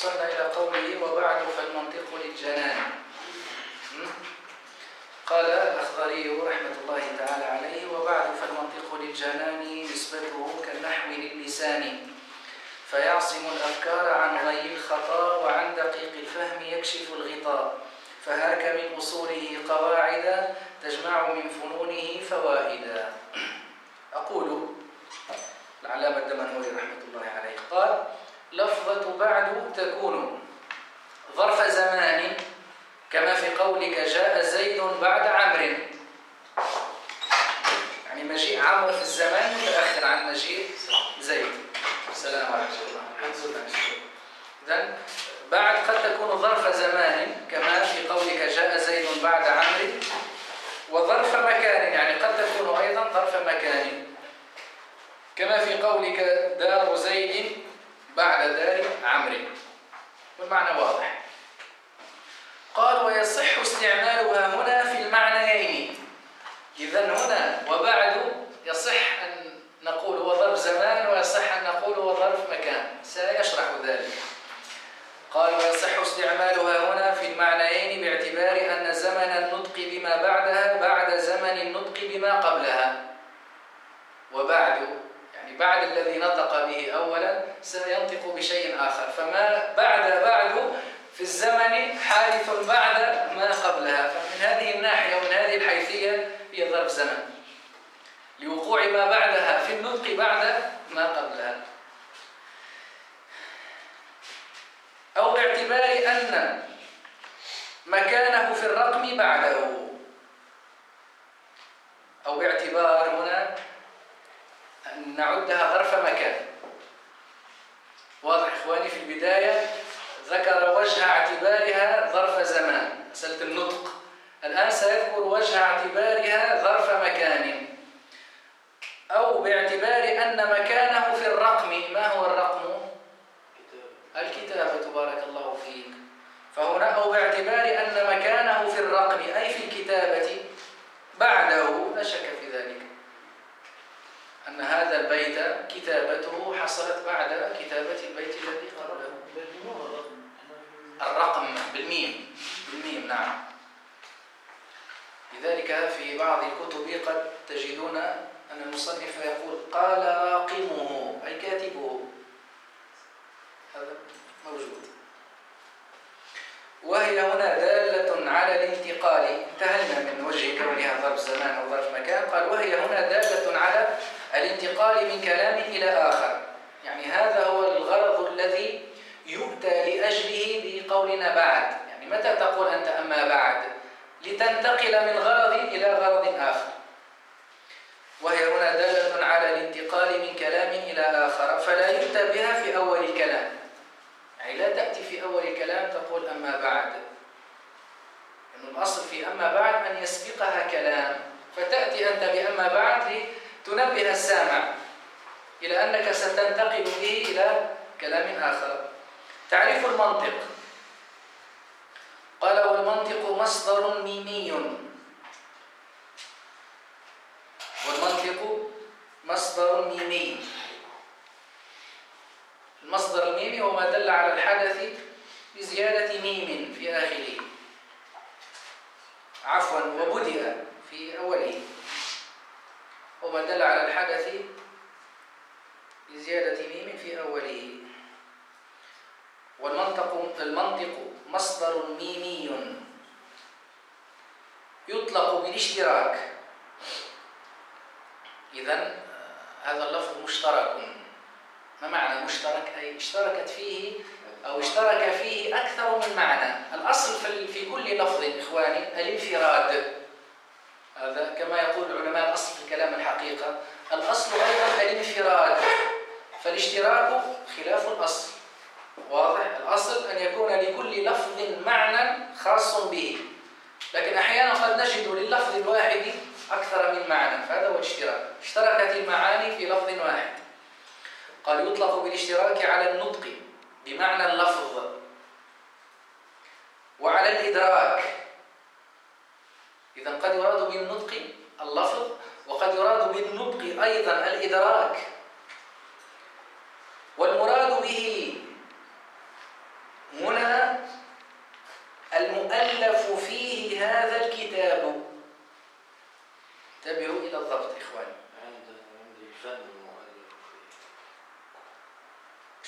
وصلنا إلى قوله وبعد فالمنطق للجنان. قال الأخضري رحمة الله تعالى عليه: وبعد فالمنطق للجنان نسبته كالنحو للسان، فيعصم الأفكار عن غي الخطا وعن دقيق الفهم يكشف الغطاء، فهاك من أصوله قواعدا تجمع من فنونه فوائدا. أقول العلامة الدمنهوري رحمة الله عليه قال: لفظة بعد تكون ظرف زمان، كما في قولك جاء زيد بعد عمرو، يعني مجيء عمرو في الزمان متأخر عن مجيء زيد. السلام عليكم ورحمة الله. إذن بعد قد تكون ظرف زمان، كما في قولك جاء زيد بعد عمرو، وظرف مكان، يعني قد تكون أيضا ظرف مكان، كما في قولك دار زيد بعد دار عمرو، والمعنى واضح. قال: ويصح استعمالها هنا في المعنيين. إذن هنا وبعد يصح أن نقول هو ظرف زمان، ويصح أن نقول هو ظرف مكان، سيشرح ذلك. قال: ويصح استعمالها هنا في المعنيين باعتبار أن زمن النطق بما بعدها بعد زمن النطق بما قبلها. وبعد يعني بعد الذي نطق به أولا سينطق بشيء آخر، فما بعد في الزمن حادث بعد ما قبلها، فمن هذه الناحية ومن هذه الحيثية هي ظرف زمن لوقوع ما بعدها في النطق بعد ما قبلها. أو باعتبار أن مكانه في الرقم بعده، أو باعتبار هنا أن نعدها ظرف مكان. واضح إخواني؟ في البداية ذكر وجه اعتبارها ظرف زمان، مسألة النطق. الآن سيذكر وجه اعتبارها ظرف مكان. أو باعتبار أن مكانه في الرقم. ما هو الرقم؟ الكتابة. بارك الله فيك. فهنا أو باعتبار أن مكانه في الرقم أي في الكتابة بعده، لا شك في ذلك أن هذا البيت كتابته حصلت بعد كتابة البيت الذي قبله. الرقم بالميم. بالميم، نعم. لذلك في بعض الكتب قد تجدون أن المصنف يقول قال راقمه أي كاتبه، هذا موجود. وهي هنا دالة على الانتقال. انتهينا من وجه كونها ظرف زمان أو ظرف مكان. قال: وهي هنا دالة على الانتقال من كلام إلى آخر، يعني هذا هو الغرض الذي يؤتى لأجله بقولنا بعد. يعني متى تقول أنت أما بعد؟ لتنتقل من غرض إلى غرض آخر. وهي هنا دالة على الانتقال من كلام إلى آخر، فلا يؤتى بها في أول الكلام. يعني لا تأتي في أول الكلام تقول أما بعد، لأن الأصل في أما بعد أن يسبقها كلام، فتأتي أنت بأما بعد لتنبه السامع إلى أنك ستنتقل به إلى كلام آخر. تعريف المنطق. قال: والمنطق مصدر ميمي. والمنطق مصدر ميمي. المصدر الميمي هو ما دل على الحدث بزيادة ميم في آخره، عفوا وبدأ في أوله، وما دل على الحدث بزيادة ميم في أوله. المنطق مصدر ميمي يطلق بالاشتراك. إذن هذا اللفظ مشترك. ما معنى مشترك؟ أي اشتركت فيه أو اشترك فيه أكثر من معنى. الأصل في كل لفظ إخواني الانفراد. هذا كما يقول العلماء الأصل في الكلام الحقيقة. الأصل أيضا الانفراد، فالاشتراك خلاف الأصل. واضح؟ الأصل أن يكون لكل لفظ معنى خاص به، لكن أحيانا قد نجد لللفظ الواحد أكثر من معنى، فهذا هو الاشتراك. اشتركت المعاني في لفظ واحد. قال: يطلق بالاشتراك على النطق بمعنى اللفظ، وعلى الإدراك. إذن قد يراد بالنطق اللفظ، وقد يراد بالنطق أيضا الإدراك. والمراد به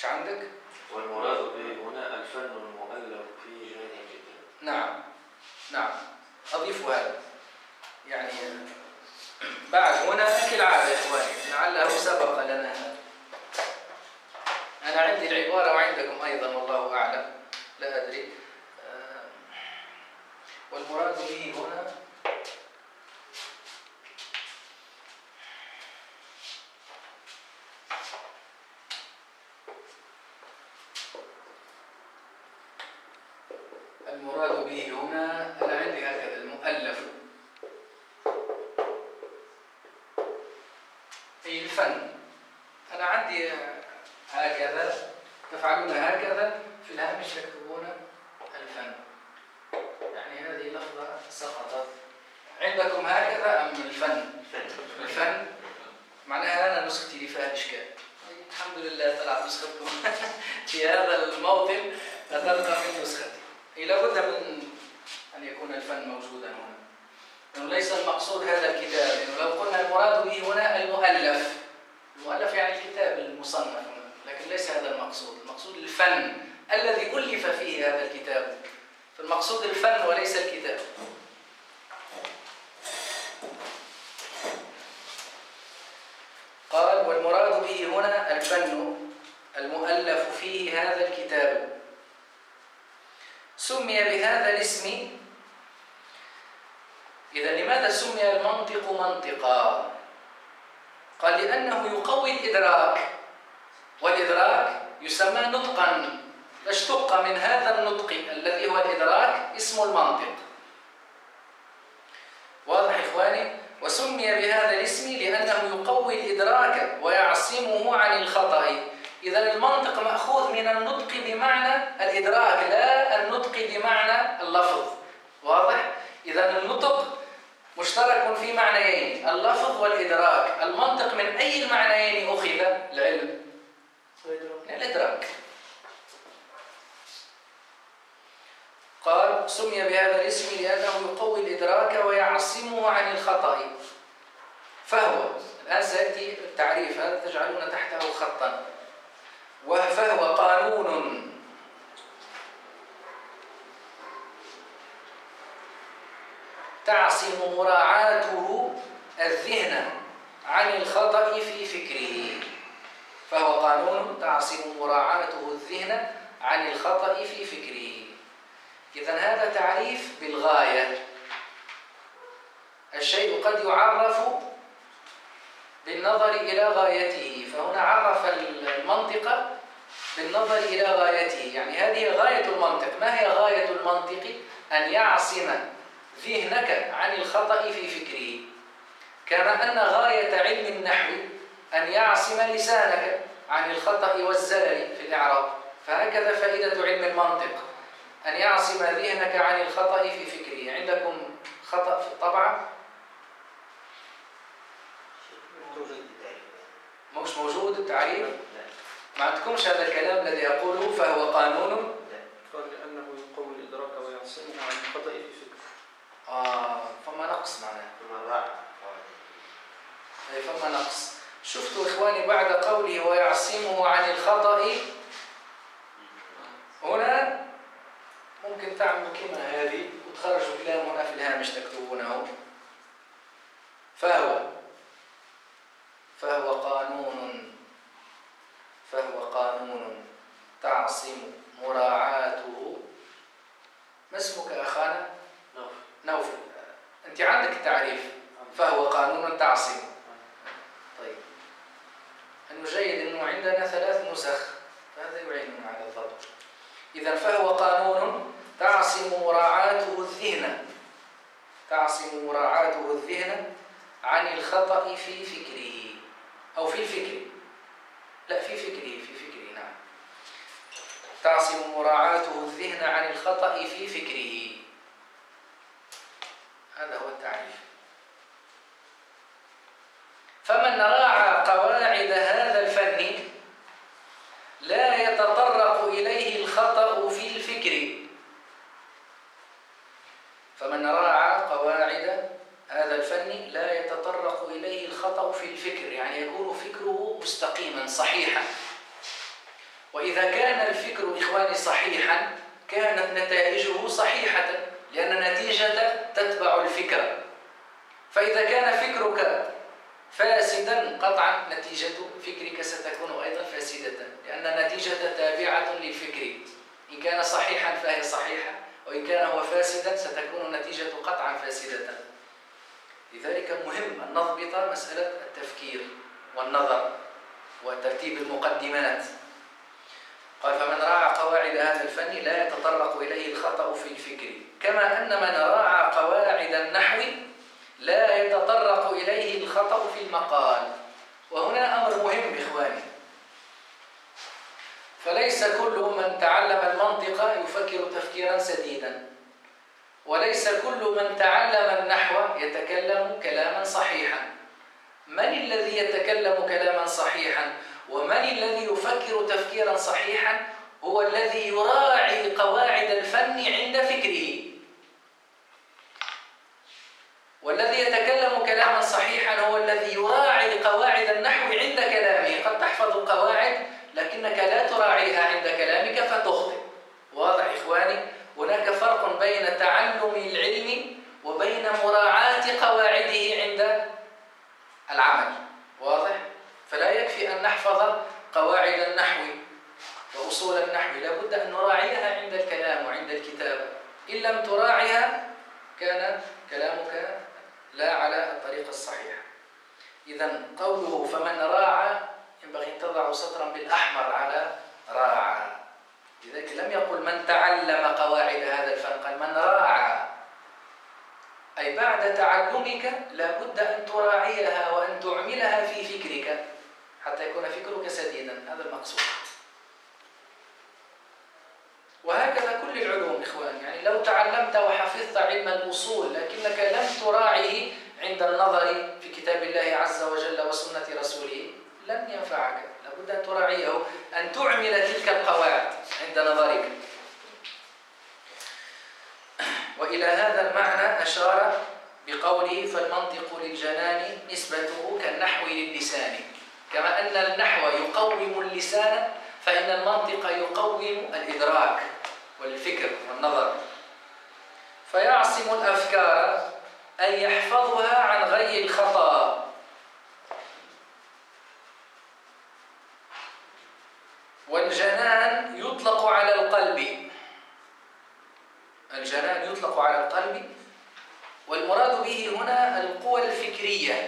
مش عندك؟ والمراد به هنا الفن المؤلف فيه جانب جدا. نعم نعم، أضيف هذا يعني بعد هنا كالعادة يا إخواني، لعله سبق لنا هذا. أنا عندي العبارة وعندكم أيضا والله أعلم، لا أدري. والمراد به هنا المراد به هنا، أنا عندي هكذا المؤلف في الفن. أنا عندي هكذا، تفعلون هكذا في الهامش تكتبون الفن، يعني هذه لفظة سقطت عندكم هكذا أم الفن؟ الفن معناها أنا نسختي اللي فيها إشكال. الحمد لله طلعت نسختكم في هذا الموطن أتلقى من نسختي. لابد من أن يكون الفن موجودا هنا، لأنه ليس المقصود هذا الكتاب. لأنه لو قلنا المراد به هنا المؤلف، المؤلف يعني الكتاب المصنف هنا، لكن ليس هذا المقصود. المقصود الفن الذي ألف فيه هذا الكتاب، فالمقصود الفن وليس الكتاب. قال والمراد به هنا الفن المؤلف فيه هذا الكتاب. سمي بهذا الاسم. إذا لماذا سمي المنطق منطقا؟ قال لأنه يقوي الإدراك، والإدراك يسمى نطقا، فاشتق من هذا النطق الذي هو الإدراك اسم المنطق. واضح إخواني؟ وسمي بهذا الاسم لأنه يقوي الإدراك ويعصمه عن الخطأ. إذا المنطق مأخوذ من النطق بمعنى الإدراك، لا النطق بمعنى اللفظ. واضح؟ إذا النطق مشترك في معنيين، اللفظ والإدراك. المنطق من أي المعنيين أخذ؟ العلم، من الإدراك. قال سمي بهذا الاسم لأنه يقوي الإدراك ويعصمه عن الخطأ. فهو، الآن سيأتي التعريف هذا تجعلون تحته خطا. فهو قانون تعصم مراعاته الذهن عن الخطأ في فكره. فهو قانون تعصم مراعاته الذهن عن الخطأ في فكره. إذن هذا تعريف بالغاية. الشيء قد يعرف بالنظر إلى غايته، فهنا عرف المنطق بالنظر إلى غايته، يعني هذه غاية المنطق. ما هي غاية المنطق؟ أن يعصم ذهنك عن الخطأ في فكره، كما أن غاية علم النحو أن يعصم لسانك عن الخطأ والزلل في الإعراب. فهكذا فائدة علم المنطق، أن يعصم ذهنك عن الخطأ في فكره. عندكم خطأ في الطبعة؟ مش موجود التعريف؟ ما عندكمش هذا الكلام الذي أقوله فهو قانون؟ قال لأنه يقوي الإدراك ويعصمه عن الخطأ في فكره. فما نقص معناه. فما نقص. شفتوا إخواني بعد قوله ويعصمه عن الخطأ، هنا ممكن تعملوا كلمة هذه وتخرجوا كلام هنا في الهامش تكتبونه. فهو قانون تعصم مراعاته. ما اسمك أخانا؟ نوفل. أنت عندك التعريف فهو قانون تعصم. طيب، أنه جيد أنه عندنا 3 نسخ، فهذا يعيننا على الضبط. إذا فهو قانون تعصم مراعاته الذهن عن الخطأ في فكره، أو في الفكر. لا، في فكره نعم. تعصم مراعاته الذهن عن الخطأ في فكره. هذا هو التعريف. فمن راعى قواعد هذا الفن لا يتطرق إليه الخطأ في الفكر. فمن راعى قواعد هذا الفن لا يتطرق إليه الخطأ في الفكر، يعني يكون فكره مستقيما صحيحا. وإذا كان الفكر إخواني صحيحا كانت نتائجه صحيحة، لأن النتيجة تتبع الفكرة. فإذا كان فكرك فاسدا قطعا نتيجة فكرك ستكون أيضا فاسدة، لأن النتيجة تابعة للفكر. إن كان صحيحا فهي صحيحة، وإن كان هو فاسدا ستكون النتيجة قطعا فاسدة. لذلك مهم أن نضبط مسألة التفكير والنظر وترتيب المقدمات. قال: فمن راعى قواعد هذا الفن لا يتطرق إليه الخطأ في الفكر، كما أن من راعى قواعد النحو لا يتطرق إليه الخطأ في المقال. وهنا أمر مهم إخواني، فليس كل من تعلم المنطق يفكر تفكيرا سديدا، وليس كل من تعلم النحو يتكلم كلاما صحيحا. من الذي يتكلم كلاما صحيحا ومن الذي يفكر تفكيرا صحيحا؟ هو الذي يراعي قواعد الفن عند فكره. والذي يتكلم كلاما صحيحا هو الذي يراعي قواعد النحو عند كلامه. قد تحفظ القواعد لكنك لا تراعيها عند كلامك فتخطئ. واضح إخواني؟ هناك فرق بين تعلم العلم وبين مراعاة قواعده عند العمل. واضح؟ فلا يكفي أن نحفظ قواعد النحو وأصول النحو، لا بد أن نراعيها عند الكلام وعند الكتابة. إن لم تراعيها كان كلامك لا على الطريق الصحيح. إذن قوله فمن راعى ينبغي أن تضع سطرا بالأحمر على راعى. لذلك لم يقل من تعلم قواعد هذا الفن، قال من راعى، أي بعد تعلمك لا بد أن تراعيها وأن تعملها في فكرك حتى يكون فكرك سديدا. هذا المقصود. وهكذا كل العلوم إخوان، يعني لو تعلمت وحفظت علم الأصول لكنك لم تراعيه عند النظر في كتاب الله عز وجل وسنة رسوله لن ينفعك. لابد أن تراعيه، أن تعمل تلك القواعد عند نظرك. وإلى هذا المعنى أشار بقوله فالمنطق للجنان نسبته كالنحو للسان. كما أن النحو يقوم اللسان فإن المنطق يقوم الإدراك والفكر والنظر. فيعصم الأفكار أن يحفظها عن غي الخطأ. والجنان يطلق على القلب. الجنان يطلق على القلب، والمراد به هنا القوى الفكرية.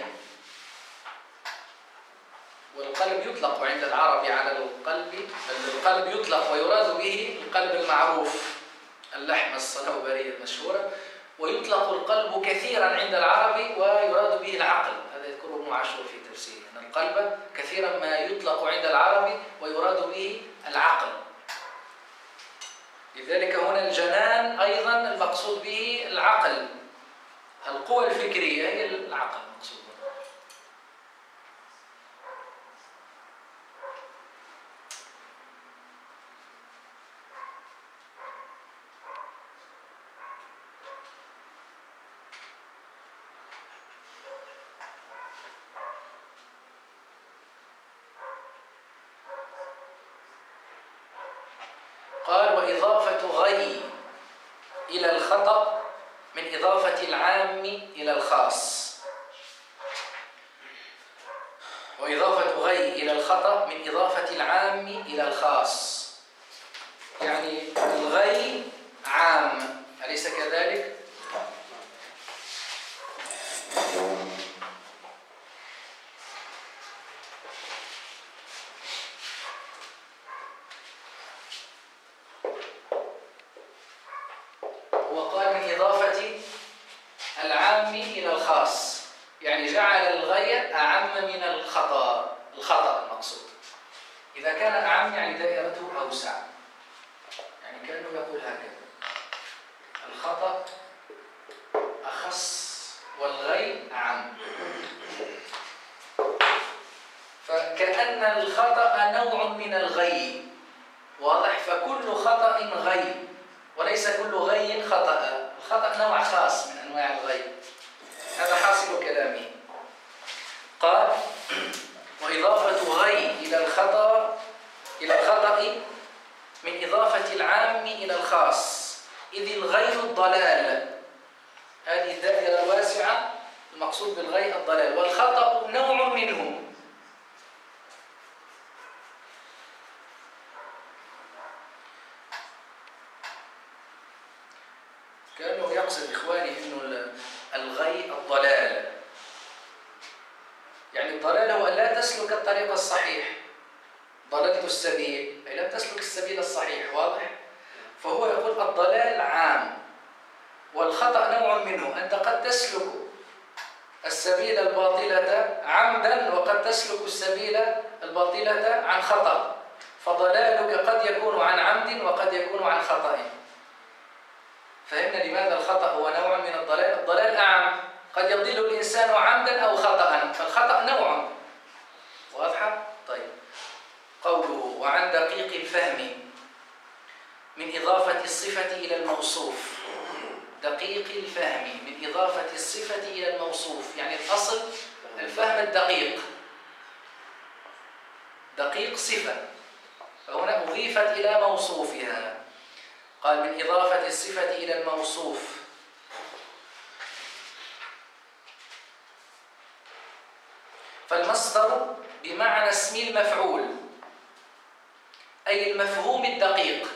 والقلب يطلق عند العرب على القلب، القلب يطلق ويراد به القلب المعروف، اللحمة الصنوبرية المشهورة. ويطلق القلب كثيرا عند العرب ويراد به العقل. هذا يذكره ابن عاشور في تفسيره، أن القلب كثيرا ما يطلق عند العرب ويراد به العقل. لذلك هنا الجنان أيضا المقصود به العقل. القوى الفكرية هي العقل المقصود. قال وإضافة غي إلى الخطأ من إضافة العام إلى الخاص. وإضافة غي إلى الخطأ من إضافة العام إلى الخاص، يعني الغي عام، أليس كذلك؟ وقال من إضافة العام إلى الخاص، يعني جعل الغي أعم من الخطأ المقصود. إذا كان أعم يعني دائرته أوسع، يعني كأنه يقول هكذا: الخطأ أخص والغي أعم. فكأن الخطأ نوع من الغي، واضح؟ فكل خطأ غي وليس كل غي خطأ. الخطأ نوع خاص من أنواع الغي. هذا حاصل كلامه. قال وإضافة غي إلى الخطأ إضافة العام إلى الخاص، إذ الغي الضلال. هذه الدائرة الواسعة المقصود بالغي الضلال، والخطأ نوع منه. كأنه يقصد إخواني أنه الغي الضلال، يعني الضلال هو أن لا تسلك الطريق الصحيح. ضللت السبيل أي لم تسلك السبيل الصحيح، واضح؟ فهو يقول الضلال عام والخطأ نوع منه. أنت قد تسلك السبيل الباطلة عمدا وقد تسلك السبيل الباطلة عن خطأ، فضلالك قد يكون عن عمد وقد يكون عن خطأ. فهمنا لماذا الخطأ هو نوع من الضلال؟ الضلال أعم، قد يضل الإنسان عمدا أو خطأ، فالخطأ نوع. واضحة؟ طيب. قوله وعن دقيق الفهم من إضافة الصفة إلى الموصوف. دقيق الفهم من إضافة الصفة إلى الموصوف، يعني الأصل الفهم الدقيق. دقيق صفة، فهنا أضيفت إلى موصوفها. قال من إضافة الصفة إلى الموصوف. فالمصدر بمعنى اسم المفعول، أي المفهوم الدقيق.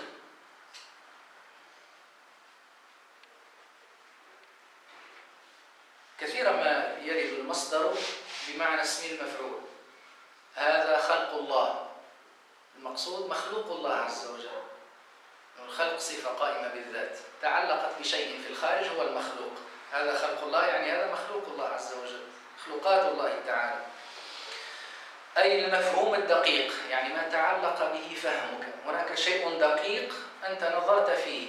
كثيرا ما يرد المصدر بمعنى اسم المفعول. هذا خلق الله، المقصود مخلوق الله عز وجل. الخلق صفة قائمة بالذات تعلقت بشيء في الخارج هو المخلوق. هذا خلق الله يعني هذا مخلوق الله عز وجل، مخلوقات الله تعالى. أي المفهوم الدقيق، يعني ما تعلق به فهمك. هناك شيء دقيق أنت نظرت فيه.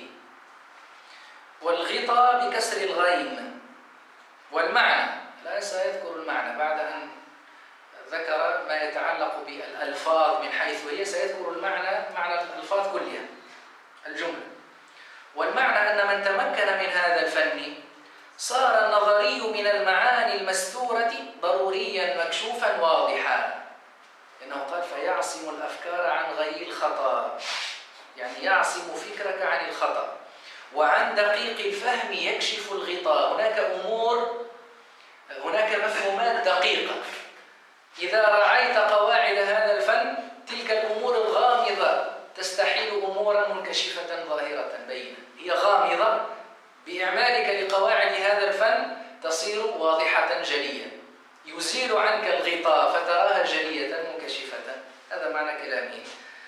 والغطاء بكسر الغين. والمعنى لا سيذكر المعنى بعد أن ذكر ما يتعلق بالألفاظ من حيث هي، سيذكر المعنى، معنى الألفاظ كلها الجملة. والمعنى أن من تمكن من هذا الفن صار النظري من المعاني المستورة ضروريا مكشوفا واضحا. إنه قال فيعصم الأفكار عن غي الخطأ، يعني يعصم فكرك عن الخطأ. وعن دقيق الفهم يكشف الغطاء. هناك أمور، هناك مفهومات دقيقة إذا رعيت قواعد هذا الفن تلك الأمور الغامضة تستحيل أمورا منكشفة ظاهرة بينة. هي غامضة، بإعمالك لقواعد هذا الفن تصير واضحة جلية، يزيل عنك الغطاء فتراها جلية منكشفة. هذا معنى كلامه.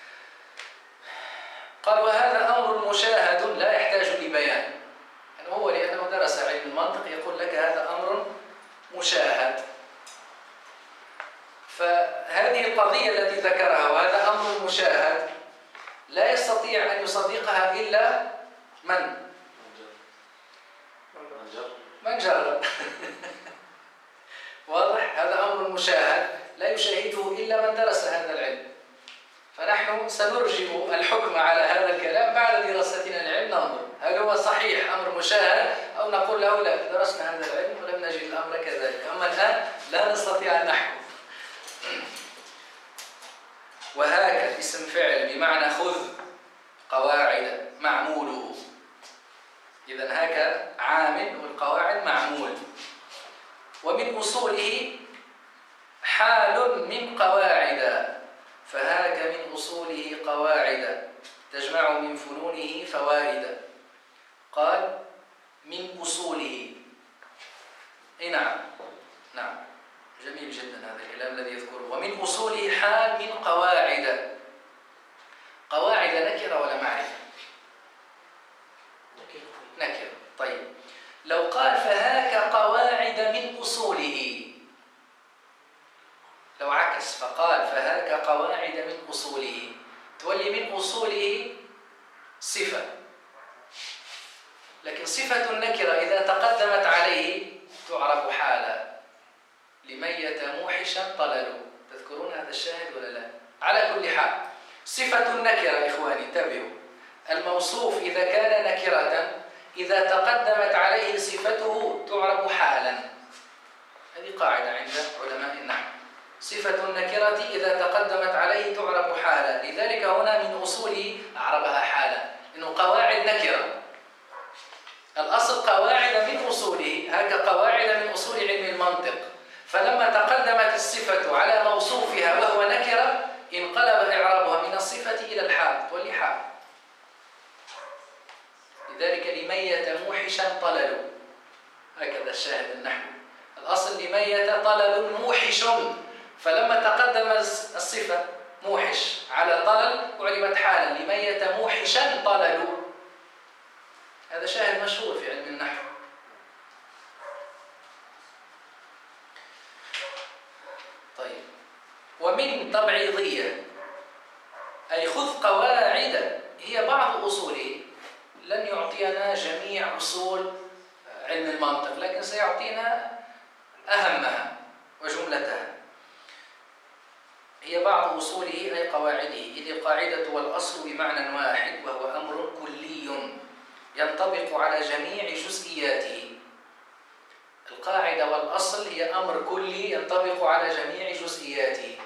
قال وهذا أمر مشاهد لا يحتاج لبيان. يعني هو لأنه درس علم المنطق يقول لك هذا أمر مشاهد. فهذه القضية التي ذكرها وهذا أمر مشاهد لا يستطيع أن يصدقها إلا من جرب. واضح؟ هذا أمر مشاهد لا يشاهده إلا من درس هذا العلم. فنحن سنرجم الحكم على هذا الكلام بعد دراستنا العلم، ننظر هل هو صحيح أمر مشاهد أو نقول له لا درسنا هذا العلم ولم نجد الأمر كذلك. أما الآن لا نستطيع أن نحكم. وهاك اسم فعل بمعنى خذ قواعد معموله. إذن هاك عامل والقواعد معمول. ومن أصوله حال من قواعد، فهاك من أصوله قواعد تجمع من فنونه فوائد. قال من أصوله. أي نعم، نعم، جميل جدا هذا الكلام الذي يذكره. ومن أصوله حال من قواعد. قواعد نكرة ولا معرفة؟ نكرة. طيب لو قال فهاك قواعد من أصوله، لو عكس فقال فهاك قواعد من أصوله، تولي من أصوله صفة. لكن صفة النكرة إذا تقدمت عليه تعرف حالا. لميت موحشا طلل. تذكرون هذا الشاهد ولا لا؟ على كل حال صفة النكرة إخواني انتبهوا، الموصوف إذا كان نكرة إذا تقدمت عليه صفته تعرف حالا. هذه قاعدة عند علماء النحو. صفة النكرة إذا تقدمت عليه تعرف حالا. لذلك هنا من أصوله أعربها حالا. الصفة إلى الحال، تولي حال. لذلك لميت موحشا طلل، هكذا الشاهد النحو. الأصل لميت طلل موحش، فلما تقدم الصفة موحش على طلل علمت حالا لميت موحشا طلل. هذا شاهد مشهور في علم النحو. طيب، ومن تبعيضية أي خذ قواعد هي بعض أصوله. لن يعطينا جميع أصول علم المنطق، لكن سيعطينا أهمها وجملتها. هي بعض أصوله أي قواعده، إذ القاعدة والأصل بمعنى واحد، وهو أمر كلي ينطبق على جميع جزئياته. القاعدة والأصل هي أمر كلي ينطبق على جميع جزئياته.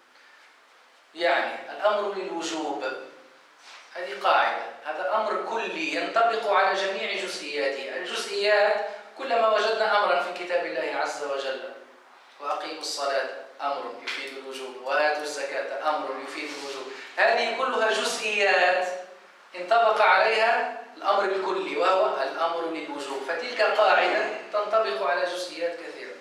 يعني الأمر للوجوب هذه قاعدة، هذا أمر كلي ينطبق على جميع جزئياته. الجزئيات كلما وجدنا أمرا في كتاب الله عز وجل، وأقيموا الصلاة أمر يفيد الوجوب، وآتوا الزكاة أمر يفيد الوجوب، هذه كلها جزئيات انطبق عليها الأمر الكلي وهو الأمر للوجوب، فتلك قاعدة تنطبق على جزئيات كثيرة.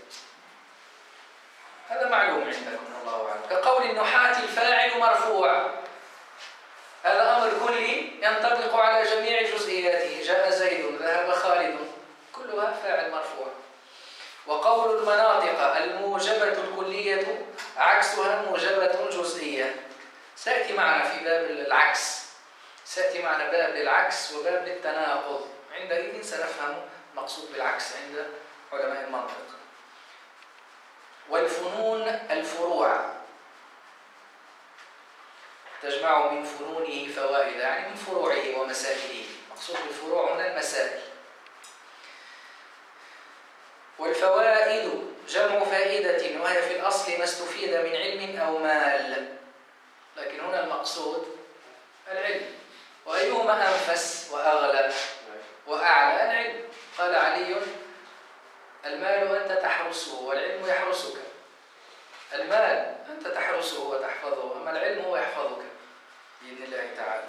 هذا معلوم عندكم والله أعلم. كقول النحاة الفاعل مرفوع، هذا أمر كلي ينطبق على جميع جزئياته. جاء زيد، ذهب خالد، كلها فاعل مرفوع. وقول المناطق الموجبة الكلية عكسها الموجبة الجزئية. سيأتي معنا في باب العكس، سيأتي معنا باب للعكس وباب للتناقض، عندئذ سنفهم المقصود بالعكس عند علماء المنطق. والفنون الفروع تجمع من فنونه فوائد، يعني من فروعه ومسائله. مقصود بالفروع هنا المسائل. والفوائد جمع فائدة، وهي في الأصل ما استفيد من علم أو مال، لكن هنا المقصود العلم. وأيهما أنفس وأغلى وأعلى؟ العلم. قال علي: المال أنت تحرسه والعلم يحرسك. المال أنت تحرسه وتحفظه، أما العلم هو يحفظك بإذن الله تعالى.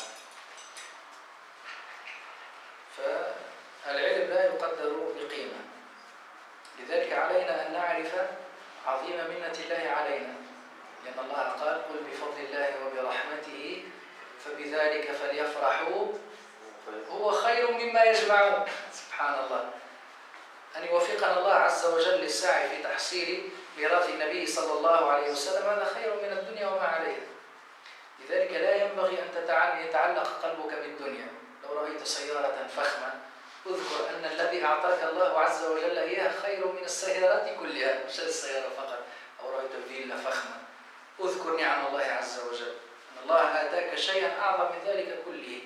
فالعلم لا يقدر بقيمة، لذلك علينا أن نعرف عظيم منة الله علينا، لأن الله قال: قل بفضل الله وبرحمته فبذلك فليفرحوا هو خير مما يجمعون. سبحان الله، أن يوفقنا الله عز وجل للسعي في تحصيل ميراث النبي صلى الله عليه وسلم، هذا خير من الدنيا وما عليها. لذلك لا ينبغي أن يتعلق قلبك بالدنيا. لو رأيت سيارة فخمة اذكر أن الذي أعطاك الله عز وجل إياها خير من السيارات كلها، مش السيارة فقط. أو رأيت فيلا فخمة اذكر نعم الله عز وجل، أن الله آتاك شيئا أعظم من ذلك كله.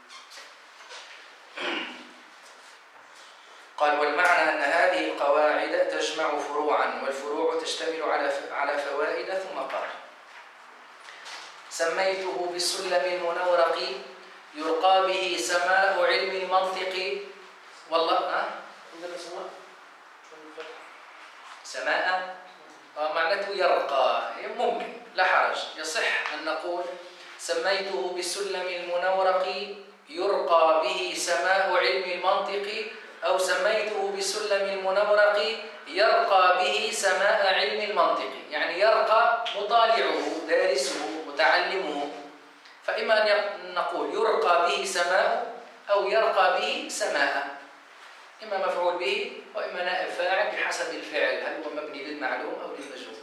قال: والمعنى أن هذه القواعد تجمع فروعا، والفروع تشتمل على فوائد. ثم قال: سميته بالسلم المنورق يرقى به سماء علم المنطق. والله سماء معناته يرقى، ممكن لا حرج، يصح أن نقول سميته بالسلم المنورق يرقى به سماء علم المنطق، أو سميته بالسلم المنورق يرقى به سماء علم المنطق، يعني يرقى مطالعه دارسه متعلمه. فإما أن نقول يرقى به سماء أو يرقى به سماء، إما مفعول به وإما نائب فاعل بحسب الفعل، هل هو مبني للمعلوم أو للمجهول.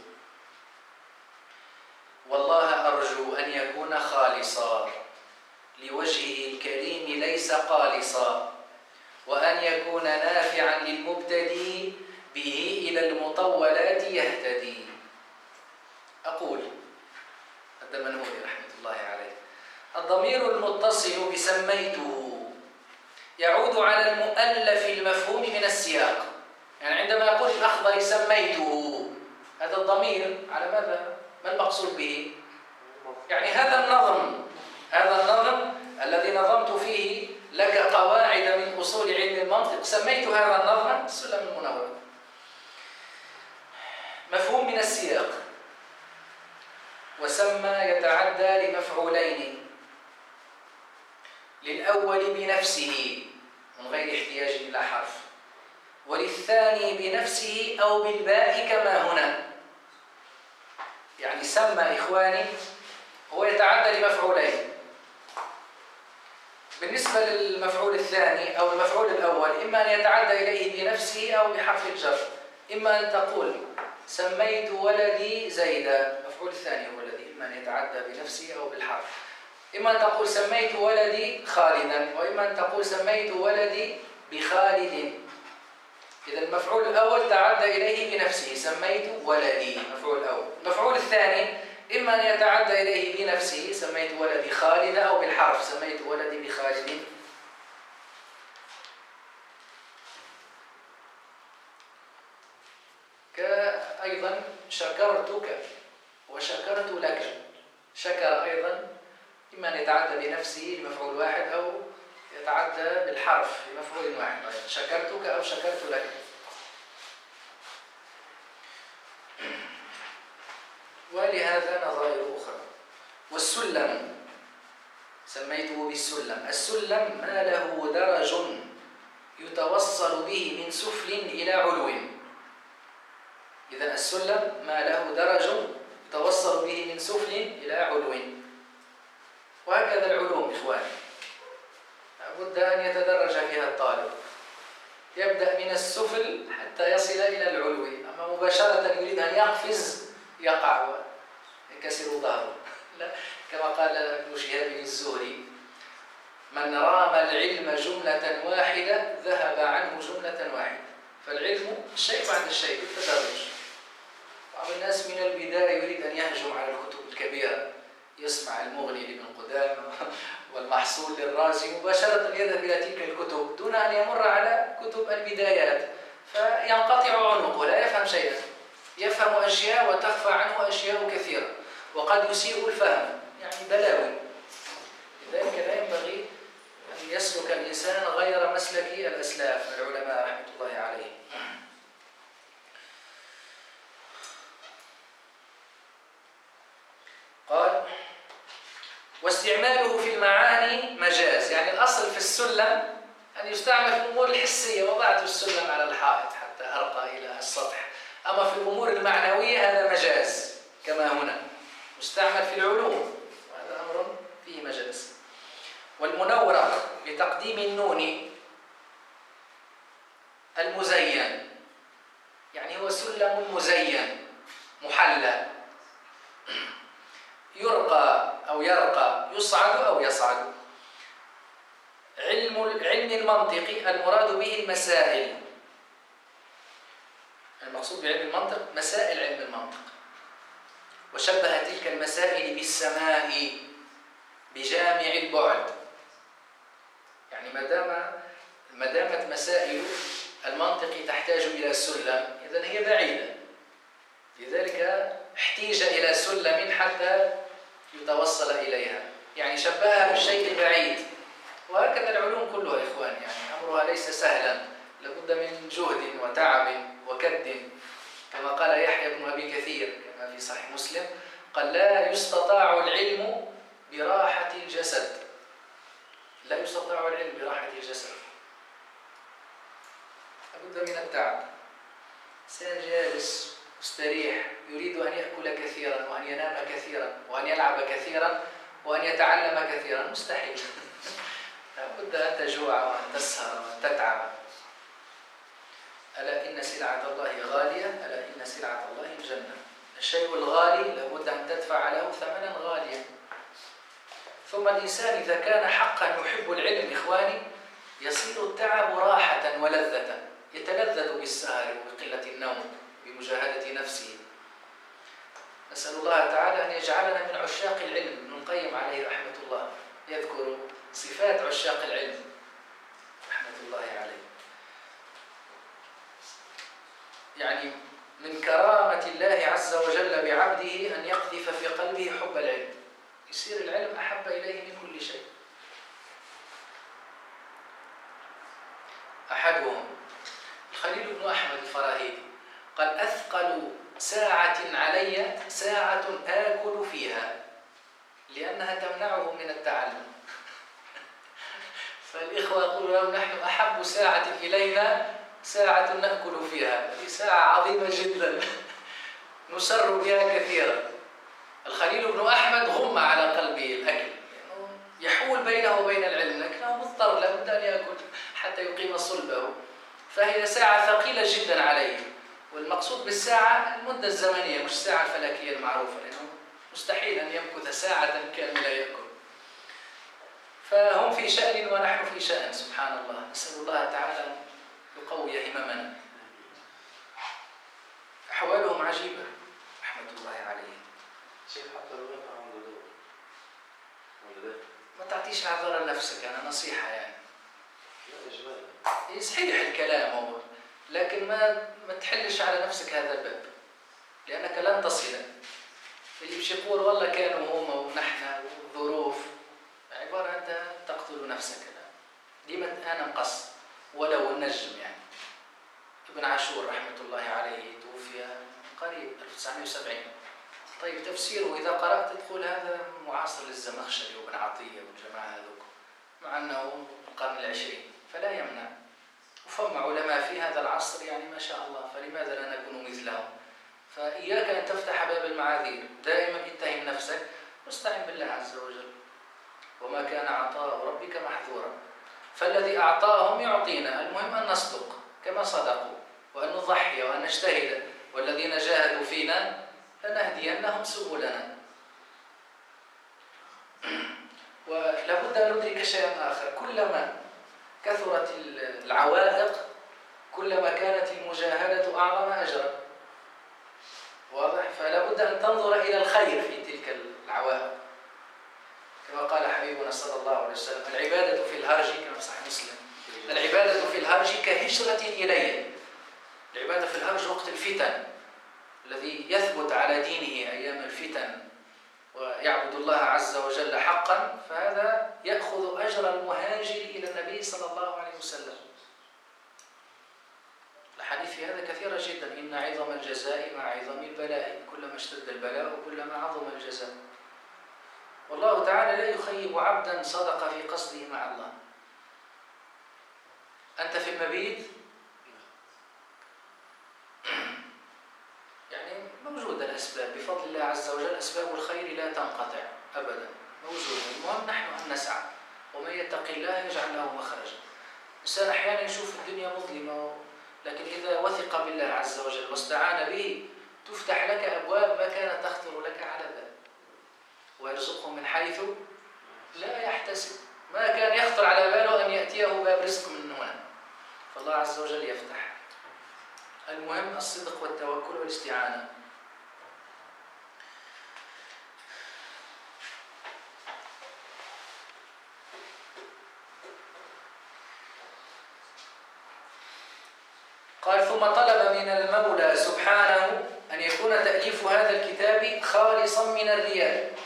والله أرجو أن يكون خالصا لوجهه الكريم ليس قالصا، وأن يكون نافعا للمبتدي به إلى المطولات يهتدي. أقول الدمنهوري رحمة الله عليه: الضمير المتصل بسميته يعود على المؤلف المفهوم من السياق. يعني عندما يقول الأخضر سميته، هذا الضمير على ماذا؟ ما المقصود به؟ يعني هذا النظم الذي نظمت فيه لك قواعد من أصول علم المنطق، سميت هذا النظم السلم المنور. مفهوم من السياق، وسمى يتعدى لمفعول مفعولين، للأول بنفسه من غير احتياج إلى حرف، وللثاني بنفسه أو بالباء كما هنا. يعني سمى إخواني هو يتعدى لمفعولين. بالنسبة للمفعول الثاني أو المفعول الأول إما أن يتعدى إليه بنفسه أو بحرف الجر. إما أن تقول سميت ولدي زيدا، المفعول الثاني هو الذي إما أن يتعدى بنفسه أو بالحرف. إما أن تقول سميت ولدي خالدا، وإما أن تقول سميت ولدي بخالد. إذا المفعول الأول تعدى إليه بنفسه، سميت ولدي المفعول الأول. المفعول الثاني إما أن يتعدى إليه بنفسه، سميت ولدي خالد، أو بالحرف سميت ولدي بخالد. أيضا شكرتك وشكرت لك. شكر أيضا إما أن يتعدى بنفسه لمفعول واحد أو يتعدى بالحرف لمفعول واحد. شكرتك أو شكرت لك. ولهذا نظائر أخرى. والسلم سميته بالسلم. السلم ما له درج يتوصل به من سفل إلى علو. إذن السلم ما له درج يتوصل به من سفل إلى علو. وهكذا العلوم إخواني لابد أن يتدرج فيها الطالب، يبدأ من السفل حتى يصل إلى العلو. أما مباشرة يريد أن يقفز يقع وينكسر ظهره. لا، كما قال ابن شهاب الزهري: من رام العلم جملة واحدة ذهب عنه جملة واحدة. فالعلم الشيء بعد الشيء بالتدرج. بعض الناس من البداية يريد أن يهجم على الكتب الكبيرة، يسمع المغني لابن قدامة والمحصول للرازي مباشرة يذهب إلى تلك الكتب دون أن يمر على كتب البدايات، فينقطع عنقه لا يفهم شيئا. يفهم أشياء وتخفى عنه أشياء كثيرة، وقد يسيء الفهم، يعني بلاوي. لذلك لا ينبغي أن يسلك الإنسان غير مسلك الأسلاف العلماء رحمة الله عليهم. قال: واستعماله في المعاني مجاز. يعني الأصل في السلم أن يستعمل في الأمور الحسية، وضعت السلم على الحائط حتى أرقى إلى السطح. أما في الأمور المعنوية هذا مجاز كما هنا، مستعمل في العلوم، وهذا أمر فيه مجاز. والمنورق بتقديم النون المزين، يعني هو سلم مزين محلى، يرقى أو يرقى، يصعد أو يصعد. علم المنطق المراد به المسائل. المقصود بعلم المنطق مسائل علم المنطق. وشبه تلك المسائل بالسماء بجامع البعد. يعني ما دامت مسائل المنطق تحتاج إلى سلم، إذن هي بعيدة، لذلك احتيج إلى سلم حتى يتوصل إليها. يعني شبهها بالشيء البعيد. وهكذا العلوم كلها إخوان، يعني أمرها ليس سهلا، لابد من جهد وتعب وكد. كما قال يحيى بن أبي كثير كما في صحيح مسلم، قال: لا يستطاع العلم براحة الجسد. لا يستطاع العلم براحة الجسد، لابد من التعب. إنسان جالس مستريح يريد أن يأكل كثيرا وأن ينام كثيرا وأن يلعب كثيرا وأن يتعلم كثيرا، مستحيل. لابد أن تجوع وأن تسهر وأن تتعب. ألا إن سلعة الله غالية، ألا إن سلعة الله الجنة. الشيء الغالي لابد أن تدفع له ثمنا غاليا. ثم الإنسان إذا كان حقا يحب العلم إخواني يصير التعب راحة ولذة، يتلذذ بالسهر وبقلة النوم بمجاهدة نفسه. نسأل الله تعالى أن يجعلنا من عشاق العلم. ابن القيم عليه رحمة الله يذكر صفات عشاق العلم رحمة الله عليه. يعني من كرامة الله عز وجل بعبده أن يقذف في قلبه حب العلم، يصير العلم أحب إليه من كل شيء. أحدهم الخليل بن أحمد الفراهيدي قال: أثقل ساعة علي ساعة آكل فيها. لأنها تمنعه من التعلم. فالإخوة يقولون لهم نحن أحب ساعة إلينا ساعة نأكل فيها، هذه ساعة عظيمة جدا نسر بها كثيرا. الخليل بن أحمد غم على قلبه الأكل، يعني يحول بينه وبين العلم، لكنه مضطر لابد أن يأكل حتى يقيم صلبه، فهي ساعة ثقيلة جدا عليه. والمقصود بالساعة المدة الزمنية مش الساعة الفلكية المعروفة، لأنه مستحيل أن يمكث ساعة كاملة يأكل. فهم في شأن ونحن في شأن، سبحان الله. نسأل الله تعالى أن يقوي هممنا. أحوالهم عجيبة رحمة الله عليه. شيخ حتى لو يقع عنده دور ولا ده؟ ما تعطيش اعذار لنفسك، أنا نصيحة يعني. لا إجمالا. صحيح الكلام هو، لكن ما تحلش على نفسك هذا الباب، لأنك لن تصل. اللي مش يقول والله كانوا هما ونحن وظروف، عبارة أنت تقتل نفسك. ديما أنا مقص ولو النجم يعني. ابن عاشور رحمة الله عليه توفي قريب 1970. طيب تفسيره إذا قرأت تقول هذا معاصر للزمخشري وابن عطية والجماعة هذوك، مع أنه القرن العشرين، فلا يمنع. وفهم علماء في هذا العصر يعني ما شاء الله، فلماذا لا نكون مثلهم؟ فإياك أن تفتح باب المعاذير، دائما اتهم نفسك واستعن بالله عز وجل. وما كان عطاء ربك محظورا، فالذي أعطاهم يعطينا، المهم أن نصدق كما صدقوا، وأن نضحي وأن نجتهد، والذين جاهدوا فينا لنهدينهم سبلنا. ولا بد أن ندرك شيئا آخر، كلما كثرت العوائق كلما كانت المجاهدة أعظم أجرا. واضح؟ فلا بد أن تنظر إلى الخير في تلك العوائق، كما قال حبيبنا صلى الله عليه وسلم: العبادة في الهرج، كما في صحيح مسلم، العبادة في الهرج كهجرة إلي. العبادة في الهرج وقت الفتن، الذي يثبت على دينه أيام الفتن ويعبد الله عز وجل حقا، فهذا يأخذ أجر المهاجر إلى النبي صلى الله عليه وسلم. الحديث في هذا كثيرة جدا: إن عظم الجزاء مع عظم البلاء، كلما اشتد البلاء كلما عظم الجزاء. والله تعالى لا يخيب عبدا صدق في قصده مع الله. أنت في المبيت يعني موجودة الأسباب بفضل الله عز وجل، أسباب الخير لا تنقطع أبدا، موجودة. المهم نحن أن نسعى، ومن يتق الله يجعل له مخرجا. الإنسان أحيانا يشوف الدنيا مظلمة، لكن إذا وثق بالله عز وجل واستعان به تفتح لك أبواب ما كانت تخطر لك على بال، ويرزقه من حيث لا يحتسب. ما كان يخطر على باله أن يأتيه باب رزق من هنا، فالله عز وجل يفتح. المهم الصدق والتوكل والاستعانة. قال: ثم طلب من المولى سبحانه أن يكون تأليف هذا الكتاب خالصا من الرياء.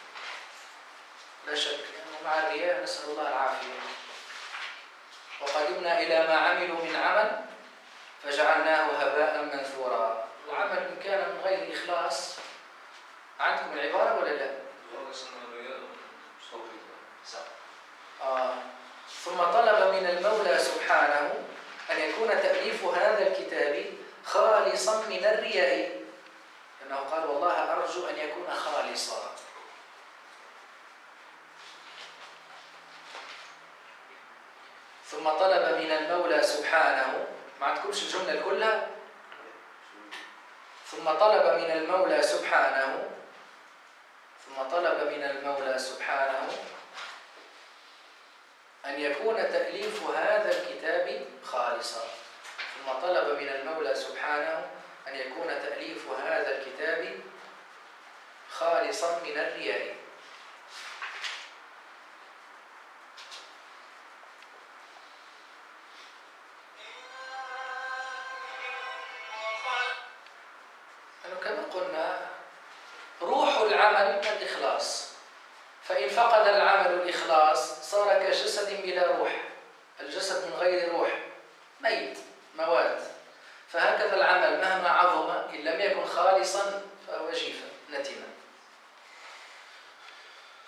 لا شك أنه مع الرياء نسأل الله العافية. وقدمنا إلى ما عملوا من عمل فجعلناه هباء منثورا. العمل إن كان من غير إخلاص، عندكم العبارة ولا لا؟ ثم طلب من المولى سبحانه أن يكون تأليف هذا الكتاب خالصا من الرياء، لأنه قال: والله أرجو أن يكون خالصا. ثم طلب من المولى سبحانه، ما عندكمش الجملة كلها؟ ثم طلب من المولى سبحانه، ثم طلب من المولى سبحانه أن يكون تأليف هذا الكتاب خالصا. ثم طلب من المولى سبحانه أن يكون تأليف هذا الكتاب خالصا من الرياء. كما قلنا روح العمل الإخلاص، فإن فقد العمل الإخلاص صار كجسد بلا روح. الجسد من غير روح ميت مواد، فهكذا العمل مهما عظم إن لم يكن خالصا فهو جيفا نتنا.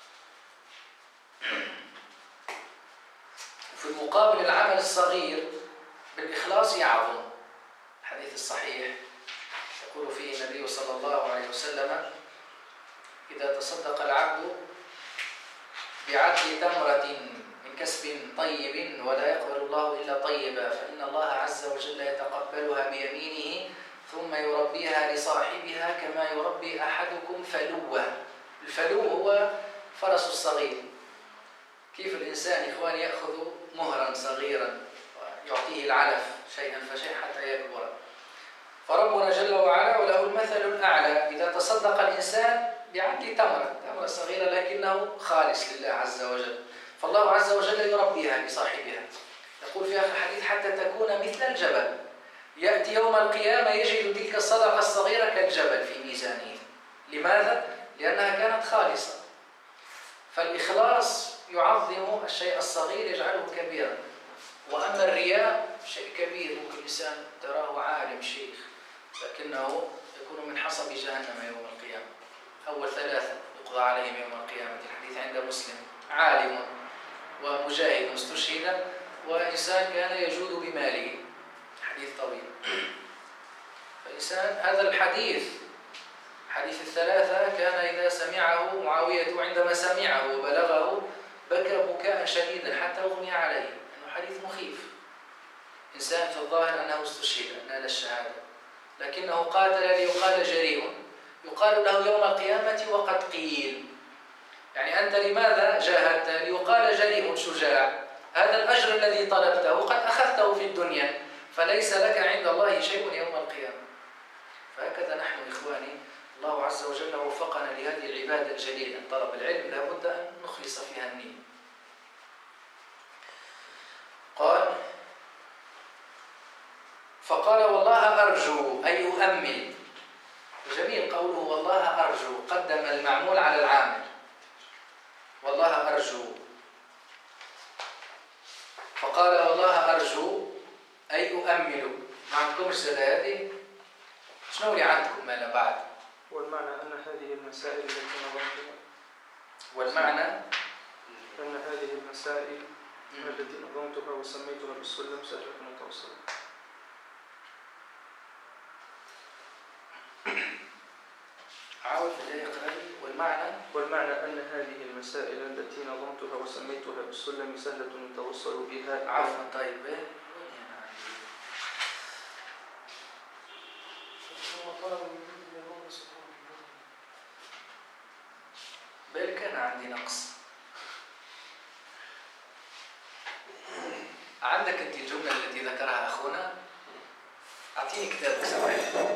في المقابل العمل الصغير بالإخلاص يعظم. الحديث الصحيح يقول فيه النبي صلى الله عليه وسلم: إذا تصدق العبد بعدل تمرة من كسب طيب ولا يقبل الله إلا طيبا فإن الله عز وجل يتقبلها بيمينه ثم يربيها لصاحبها كما يربي أحدكم فلوه. الفلو هو فرس الصغير. كيف الإنسان إخوان يأخذ مهرا صغيرا ويعطيه العلف شيئا فشيئا حتى يكبر، فربنا جل وعلا وله المثل الأعلى. إذا تصدق الإنسان بعدل تمرة صغيرة لكنه خالص لله عز وجل، فالله عز وجل يربيها لصاحبها. يقول في آخر الحديث: حتى تكون مثل الجبل، يأتي يوم القيامة يجد تلك الصدقة الصغيرة كالجبل في ميزانه. لماذا؟ لأنها كانت خالصة. فالإخلاص يعظم الشيء الصغير يجعله كبيرا. وأما الرياء شيء كبير، ممكن الإنسان تراه عالم شيخ لكنه يكون من حصب جهنم يوم القيامة. أول 3 يقضى عليهم يوم القيامة. الحديث عند مسلم: عالم ومجاهد استشهد وإنسان كان يجود بماله. حديث طويل. فالإنسان هذا الحديث حديث ال3 كان إذا سمعه معاوية عندما سمعه وبلغه بكى بكاء شديدا حتى أغمي عليه، إنه حديث مخيف. إنسان في الظاهر أنه استشهد نال الشهادة لكنه قاتل ليقال جريء، يقال له يوم القيامة وقد قيل. يعني أنت لماذا جاهدت؟ ليقال جريء شجاع. هذا الأجر الذي طلبته قد أخذته في الدنيا، فليس لك عند الله شيء يوم القيامة. فهكذا نحن إخواني، الله عز وجل وفقنا لهذه العبادة الجليلة. طلب العلم لا بد أن نخلص فيها النية. قال: فقال: والله أرجو أي أؤمل. جميل قوله والله أرجو، قدم المعمول على العامل. والله أرجو. فقال: والله أرجو أي أؤمل. ما عندكمش زلادة؟ شنو اللي عندكم ما لا بعد؟ والمعنى أن هذه المسائل التي نظرتها والمعنى أن هذه المسائل التي نظمتها وسميتها بالسلم سهلة متوصلة. عاود بداية قريب. والمعنى أن هذه المسائل التي نظمتها وسميتها بالسلم سهلة يتوصل بها. عفوا. طيب بل كان عندي نقص. عندك أنت الجملة التي ذكرها أخونا؟ أعطيني كتابك سمعني.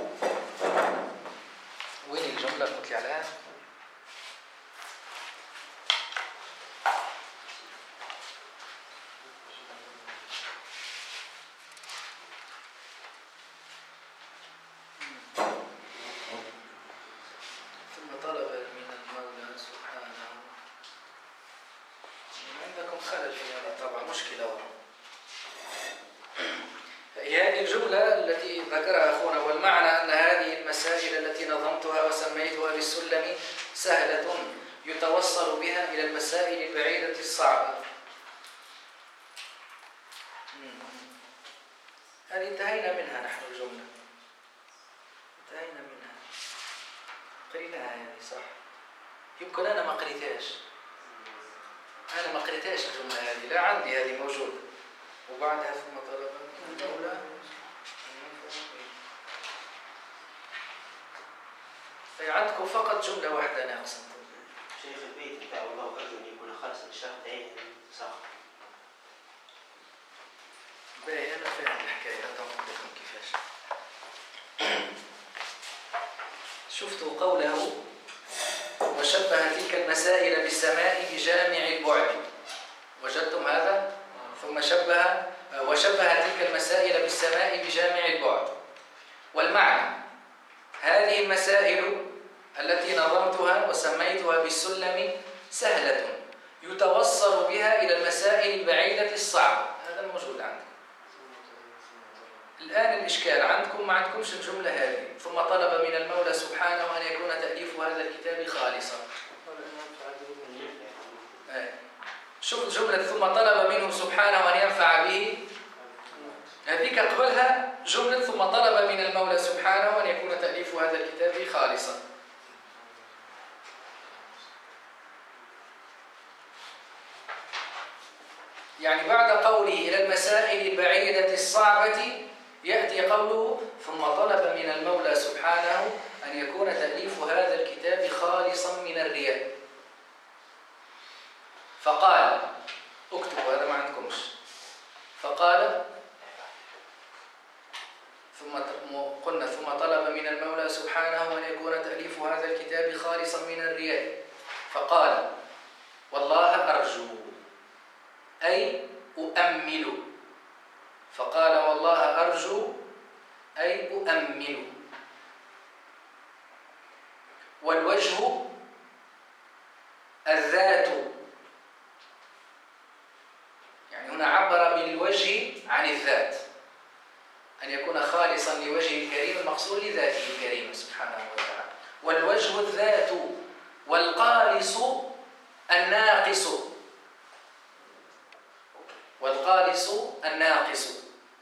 وين الجملة قلت لي عليها؟ ثم طلب من المولى سبحانه. عندكم خلل في هذا طبعا، مشكلة. هذه الجملة التي ذكرها أخونا: والمعنى أن هذه المسائل التي نظمتها وسميتها بالسلم سهلة يتوصل بها إلى المسائل البعيدة الصعبة. هذه انتهينا منها نحن. الجملة انتهينا منها، قريناها هذه صح. يمكن أنا ما قريتهاش. أنا ما قريتهاش الجملة هذه، لا عندي هذه موجودة. وبعدها ثم طلب من المولى. عندكم فقط جملة واحدة ناقصة. شيخ البيت بتاع والله أرجو أن يكون خالص الشرط عين صح. باهي أنا فاهم الحكاية. أتوقع كيفاش. شفتوا قوله: وشبه تلك المسائل بالسماء بجامع البعد. وجدتم هذا؟ ثم وشبه تلك المسائل بالسماء بجامع البعد. والمعنى: هذه المسائل التي نظمتها وسميتها بالسلم سهلة يتوصل بها إلى المسائل البعيدة الصعبة. هذا الموجود عندكم. الآن الإشكال عندكم ما عندكمش الجملة هذه. ثم طلب من المولى سبحانه أن يكون تأليف هذا الكتاب خالصا. شوف جملة ثم طلب منه سبحانه أن ينفع به، هذيك قبلها جملة ثم طلب من المولى سبحانه أن يكون تأليف هذا الكتاب خالصا. يعني بعد قوله إلى المسائل البعيدة الصعبة يأتي قوله ثم طلب من المولى سبحانه أن يكون تأليف هذا الكتاب خالصا من الرياء. فقال، اكتبوا هذا ما عندكمش، فقال قلنا ثم طلب من المولى سبحانه أن يكون تأليف هذا الكتاب خالصا من الرياء، فقال والله أرجو أي أؤمل، فقال والله أرجو أي أؤمل. والوجه الذات، يعني هنا عبر بالوجه عن الذات، أن يكون خالصا لوجهه الكريم المقصود لذاته الكريمة سبحانه وتعالى. والوجه الذات والقالص الناقص، والقالص الناقص.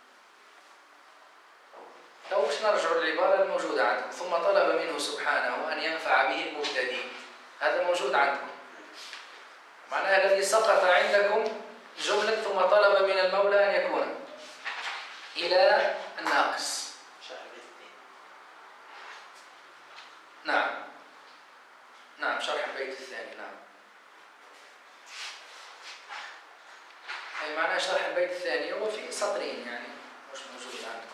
لو باش نرجع للعبارة الموجودة عندكم ثم طلب منه سبحانه أن ينفع به المبتدئ، هذا موجود عندكم، معناها الذي سقط عندكم جملة ثم طلب من المولى أن يكون إلى الناقص. نعم نعم، شرح البيت الثاني. نعم، أي معناه شرح البيت الثاني هو في سطرين، يعني مش موجود عندكم.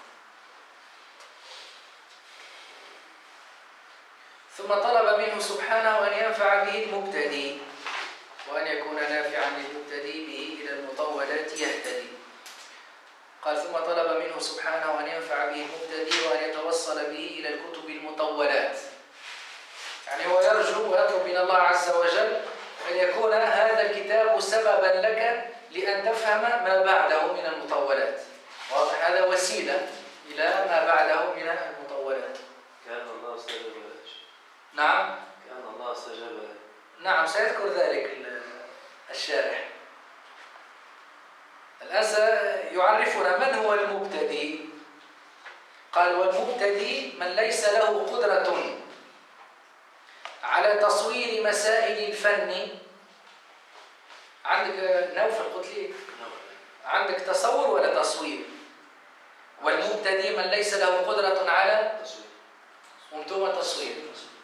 ثم طلب منه سبحانه أن ينفع به المبتدئ وأن يكون نافعا للمبتدئ به إلى المطولات يهتدي. قال ثم طلب منه سبحانه أن ينفع به المبتدئ وأن يتوصل به إلى الكتب المطولات، يعني هو يرجو ويطلب من الله عز وجل أن يكون هذا الكتاب سببا لك لأن تفهم ما بعده من المطولات. واضح؟ هذا وسيلة إلى ما بعده من المطولات. كأن الله استجاب له. نعم، كأن الله استجاب له. نعم، سيذكر ذلك الشارح. الآن سيعرفنا من هو المبتدئ. قال والمبتدئ من ليس له قدرة على تصوير مسائل الفن. عندك نوفل قلت لي عندك تصور ولا تصوير؟ والمبتدئ من ليس له قدرة على وانتم تصوير.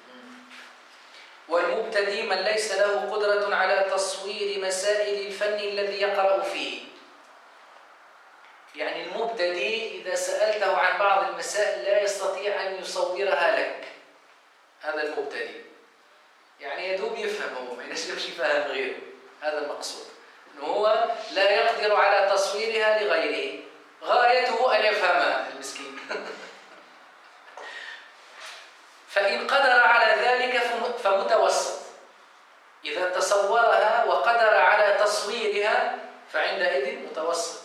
والمبتدئ من ليس له قدرة على تصوير مسائل الفن الذي يقرأ فيه. يعني المبتدئ إذا سألته عن بعض المسائل لا يستطيع أن يصورها لك، هذا المبتدئ. يعني يدوب يفهم، هو ما ينجمش يفهم غيره، هذا المقصود، أنه هو لا يقدر على تصويرها لغيره، غايته أن يفهمها المسكين. فإن قدر على ذلك فمتوسط، إذا تصورها وقدر على تصويرها فعندئذ متوسط،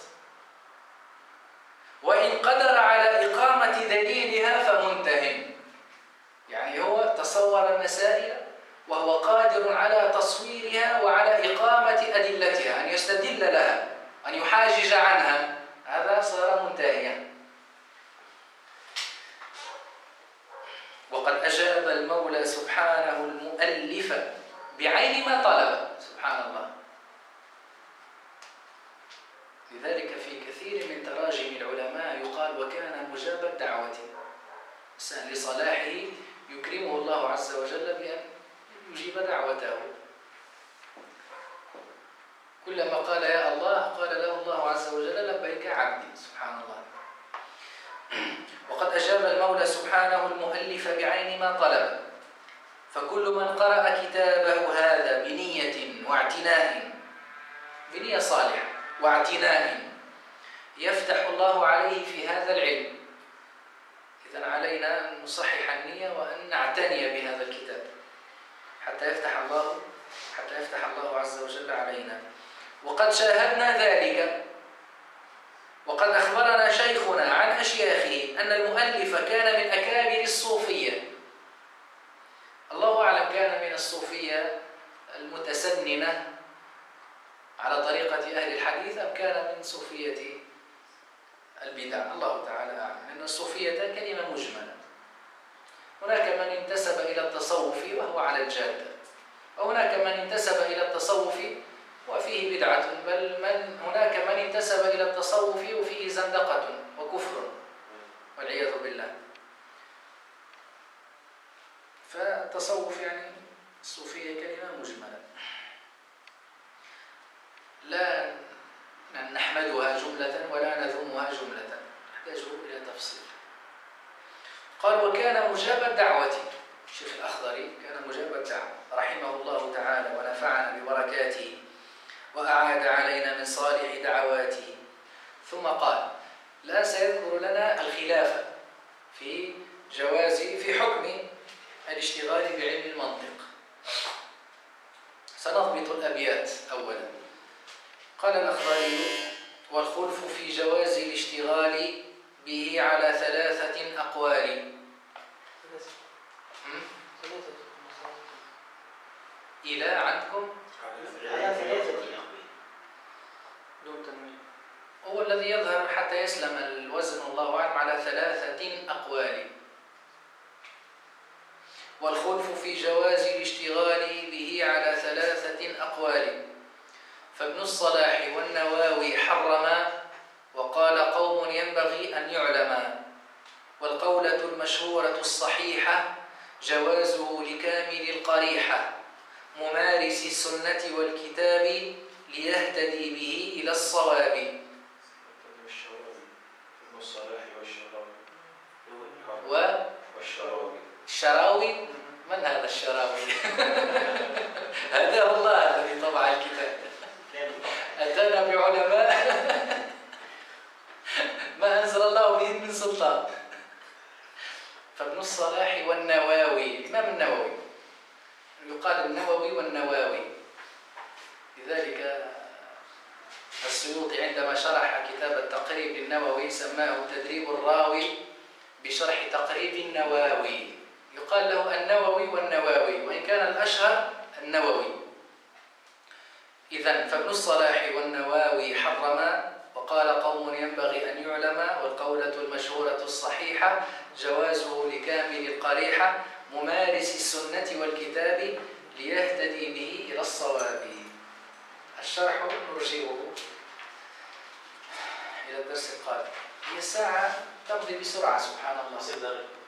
وإن قدر على إقامة دليلها فمنتهٍ. يعني هو تصور المسائل وهو قادر على تصويرها وعلى إقامة أدلتها، أن يستدل لها، أن يحاجج عنها، هذا صار منتهيا. وقد أجاب المولى سبحانه المؤلف بعين ما طلب، سبحان الله. لذلك في كثير من تراجم العلماء يقال وكان مجاب الدعوة، إنسان لصلاحه يكرمه الله عز وجل بأن يجيب دعوته. كلما قال يا الله قال له الله عز وجل لبيك عبدي، سبحان الله. وقد أجاب المولى سبحانه المؤلف بعين ما طلب، فكل من قرأ كتابه هذا بنية واعتناء، بنية صالحة واعتناء، يفتح الله عليه في هذا العلم. إذن علينا أن نصحح النية وأن نعتني بهذا الكتاب حتى يفتح الله عز وجل علينا. وقد شاهدنا ذلك، وقد أخبرنا شيخنا عن أشياخه أن المؤلف كان من أكابر الصوفية. الله أعلم كان من الصوفية المتسننة على طريقة أهل الحديث أم كان من صوفية البدع؟ الله تعالى أعلم. لأن الصوفية كلمة مجملة. هناك من انتسب إلى التصوف وهو على الجادة، وهناك من انتسب إلى التصوف وفيه بدعة، بل هناك من انتسب إلى التصوف وفيه زندقة وكفر والعياذ بالله. فالتصوف يعني الصوفية كلمة مجملة لا نحمدها جملة ولا نذمها جملة، نحتاج إلى تفصيل. قال وكان مجاب الدعوة، الشيخ الأخضري كان مجاب الدعوة رحمه الله تعالى ونفعنا ببركاته وأعاد علينا من صالح دعواته. ثم قال لا سيذكر لنا الخلافة في جواز في حكم الاشتغال بعلم المنطق. سنضبط الأبيات أولا. قال الأخضري والخلف في جواز الاشتغال به على 3 أقوال. إلى عندكم على 3 دون تنوين. هو الذي يظهر حتى يسلم الوزن الله أعلم على 3 أقوال. والخلف في جواز الاشتغال به على 3 أقوال. فابن الصلاح والنواوي حرما وقال قوم ينبغي أن يعلما. والقولة المشهورة الصحيحة جوازه لكامل القريحة ممارس السنة والكتاب ليهتدي به إلى الصواب. والشراوي من هذا الشراوي؟ هداه الله الذي طبع الكتاب، أتانا بعلماء ما أنزل الله بهم من سلطان. فابن الصلاح والنواوي، الإمام النووي يقال النووي والنواوي، لذلك السيوطي عندما شرح كتاب التقريب للنووي سماه تدريب الراوي بشرح تقريب النواوي. يقال له النووي والنواوي وإن كان الأشهر النووي. إذن فابن الصلاح والنواوي حرما وقال قوم ينبغي أن يعلما. والقولة المشهورة الصحيحة جوازه لكامل القريحة ممارس السنة والكتاب ليهتدي به إلى الصواب. الشرح نرجئه إلى الدرس القادم. هي الساعة تمضي بسرعة سبحان الله.